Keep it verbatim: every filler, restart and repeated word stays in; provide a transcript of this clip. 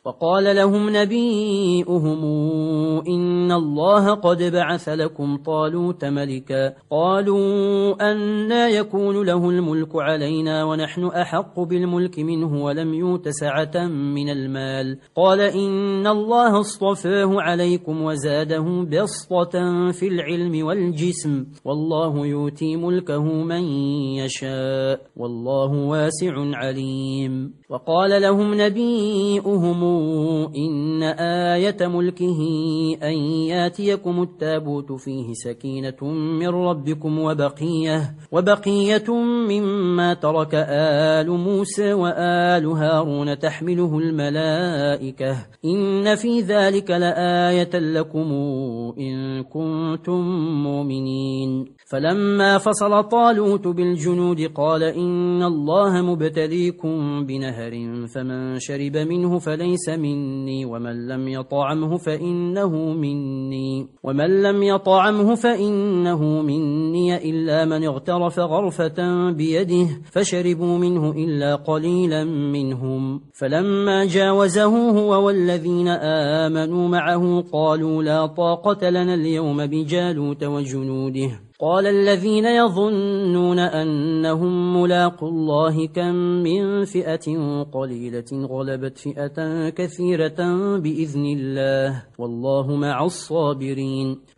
وقال لهم نبيئهم إن الله قد بعث لكم طالوت ملكا قالوا أنى يكون له الملك علينا ونحن أحق بالملك منه ولم يؤت سعة من المال قال إن الله اصطفاه عليكم وزاده بسطة في العلم والجسم والله يؤتي ملكه من يشاء والله واسع عليم وقال لهم نبيئهم إن آية ملكه أن ياتيكم التابوت فيه سكينة من ربكم وبقية, وبقية مما ترك آل موسى وآل هارون تحمله الملائكة إن في ذلك لآية لكم إن كنتم مؤمنين فلما فصل طالوت بالجنود قال إن الله مبتليكم بنهر فمن شرب منه فليس مني ومن لم يطعمه فإنه مني ومن لم يطعمه فإنه مني إلا من اغترف غرفة بيده فشربوا منه إلا قليلا منهم فلما جاوزه هو والذين آمنوا معه قالوا لا طاقة لنا اليوم بجالوت وجنوده قال الذين يظنون أنهم ملاقوا الله كم من فئة قليلة غلبت فئة كثيرة بإذن الله والله مع الصابرين